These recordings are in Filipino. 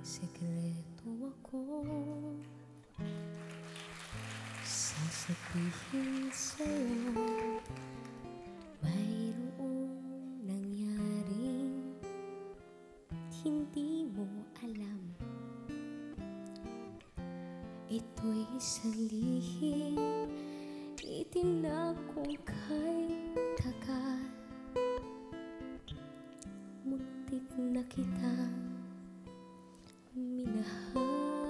Sekreto ako sasabihin sa'yo. Mayroong nangyaring hindi mo alam. Ito'y isang lihim itinakong kay tagal. Muntik na kitang minahal.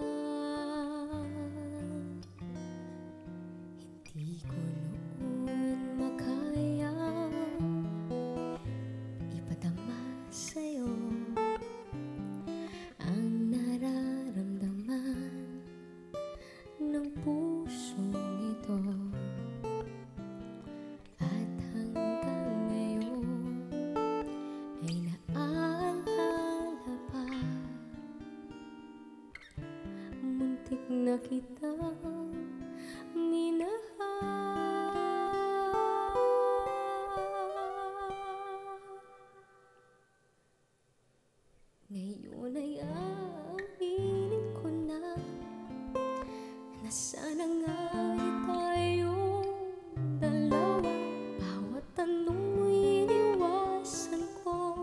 Hindi ko noon makayang ipadama sa'yo ang nararamdaman ng pusong ito. At hanggang ngayon ay naaalala pa. Muntik na kitang minahal. Ngayon ay aaminin ko na sana nga'y tayong dalawa. Bawat tanong mo'y iniwasan ko.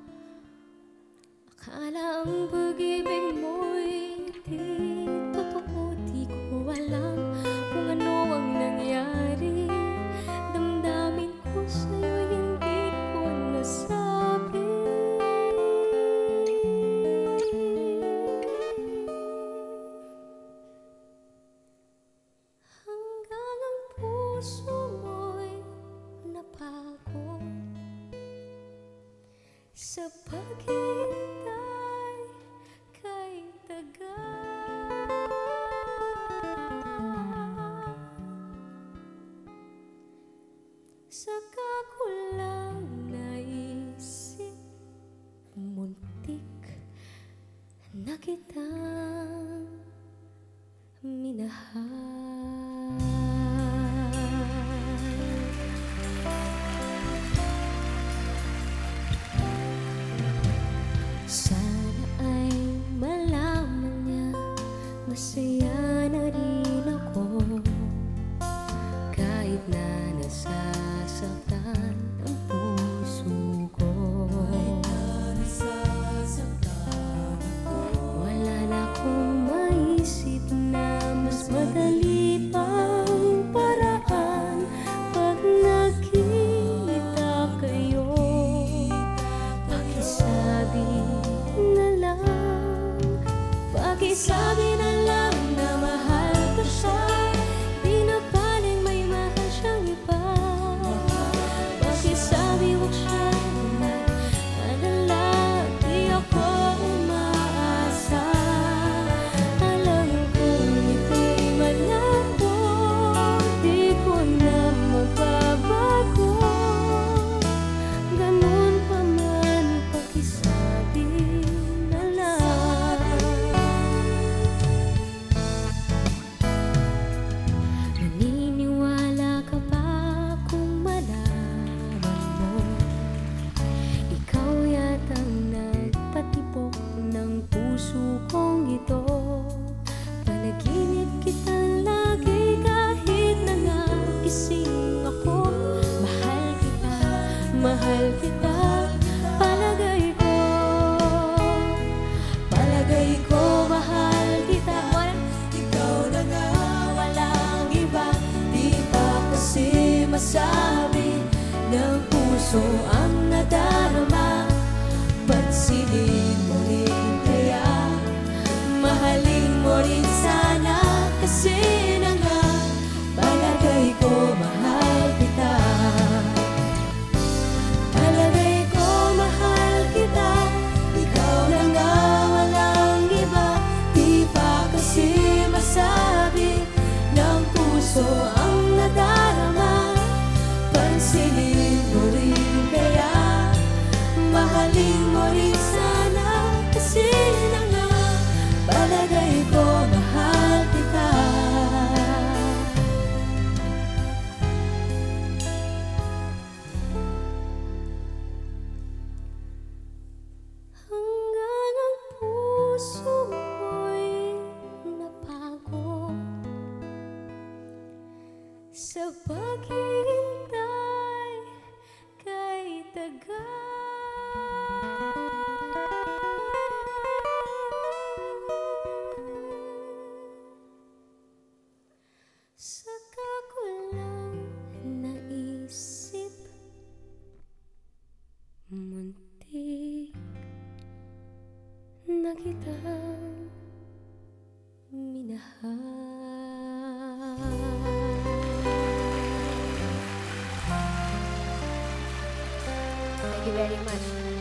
Akala ang pag-ibig mo'y di totoo. Di ko alam kung ano ang nangyari. Damdamin ko sa'yo, hindi ko nasabi. Hanggang ang puso mo'y napagod sa paghihintay kay tagal. Saka ko lang naisip, muntik na kitang minahal. Sana ay malaman niya masaya na rin ako, kahit na nasasaktan ang puso ko. Wala na akong maisip na mas madali pang paraan pag nakita kayo. Pakisabi na lang, pakisabi na lang na mahal ko siya. Di na paling may mahal siyang iba. Pakisabi huwag siya mag-alala, di ako umaasa. Alam kong ito'y malabo, di ko na magbabago. Ganun pa man, pakisabi na lang. Naniniwala ka ba kung malaman mo? Ikaw yatang nagpatibok ng puso kong ito. Panaginip kitang lagi kahit nangagising ako. Mahal kita, mahal kita. Palagay ko, mahal kita. Ikaw na nga, walang iba. Di pa kasi masabi ng puso ang nadarama. Pansinin mo rin kaya, mahalin mo rin sana. Kasi na nga, palagay ko, mahal kita. Palagay ko, mahal kita. Ikaw na nga, walang iba. Di pa kasi masabi ng puso ang nadarama. Pansinin mo rin kaya, mahalin mo rin sana. Kasi na nga, palagay ko, mahal kita. Hanggang ang puso sa paghihintay kay tagal. Saka ko lang naisip, muntik na kitang minahal. Thank you very much.